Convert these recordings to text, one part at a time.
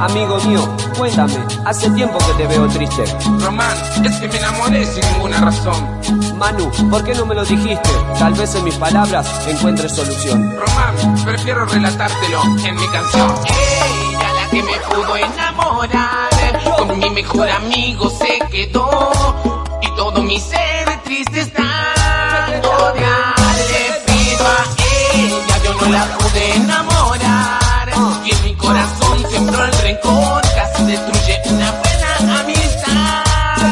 Amigo mío, cuéntame, hace tiempo que te veo triste. Román, es que me enamoré sin ninguna razón. Manu, ¿por qué no me lo dijiste? Tal vez en mis palabras encuentres solución. Román, prefiero relatártelo en mi canción. Ella la que me pudo enamorar, con mi mejor amigo se quedó, y todo mi ser triste está. Ahora le pido a ella, yo no la pude enamorar, y en mi corazón sembró el rencor, casi destruye una buena amistad.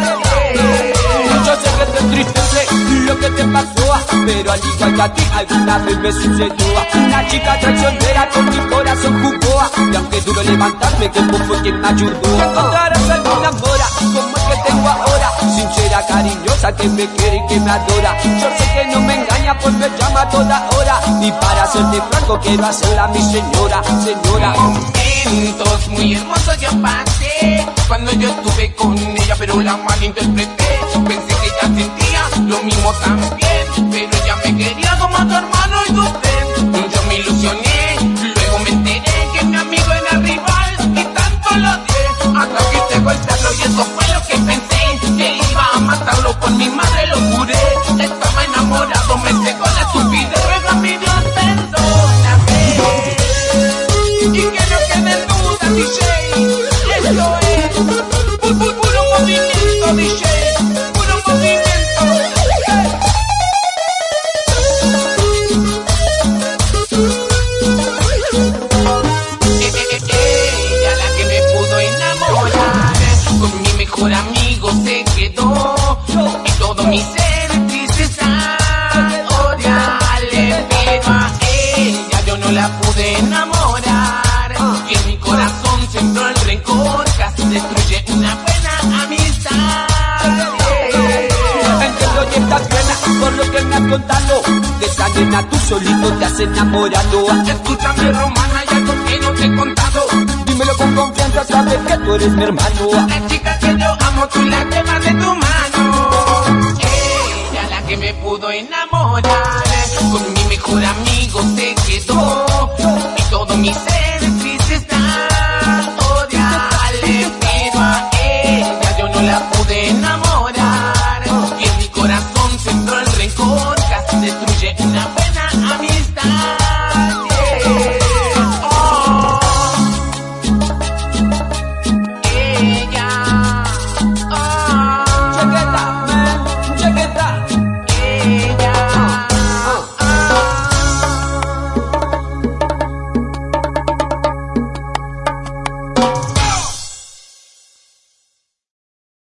Yo sé que te entristece lo que te pasó, pero al igual que a ti alguna vez me sucedió. Una chica traicionera con mi corazón jugó, y aunque duro levantarme, que fue quien me ayudó. Encontrarás alguna mora como el que tengo ahora, sincera, cariñosa, que me quiere y que me adora. Yo sé que no me engaña, pues me llama a toda hora, y para serte franco quiero hacerla mi señora, señora. Momentos muy hermosos yo pasé cuando yo estuve con ella, pero la malinterpreté. Pensé que ella sentía lo mismo también, pero ella me quería como a tu hermano y tu friend. Yo me ilusioné, luego me enteré que mi amigo era rival y tanto lo odié hasta que se golpearlo, y eso fue lo que pensé, que iba a matarlo. Por mi madre lo juré, estaba enamorado, me cegó la estupidez. Ruego a mi Dios, perdóname, y que no quede duda, DJ. Esto es puro movimiento, DJ, puro movimiento. Ella la que me pudo enamorar, con mi mejor amigo se quedó, y todo mi ser triste está. Ahora le pido a ella, yo no la pude enamorar, y en mi corazón sembró el rencor, casi destruye una buena amistad. Entiendo que estás buena por lo que me has contado, de esa nena tú solito te has enamorado. Escúchame, Román, hay algo que no te he contado. Dímelo con confianza, sabes que tú eres mi hermano. La chica que yo amo, tú la llevas de tu mano. Ella la que me pudo enamorar, con mi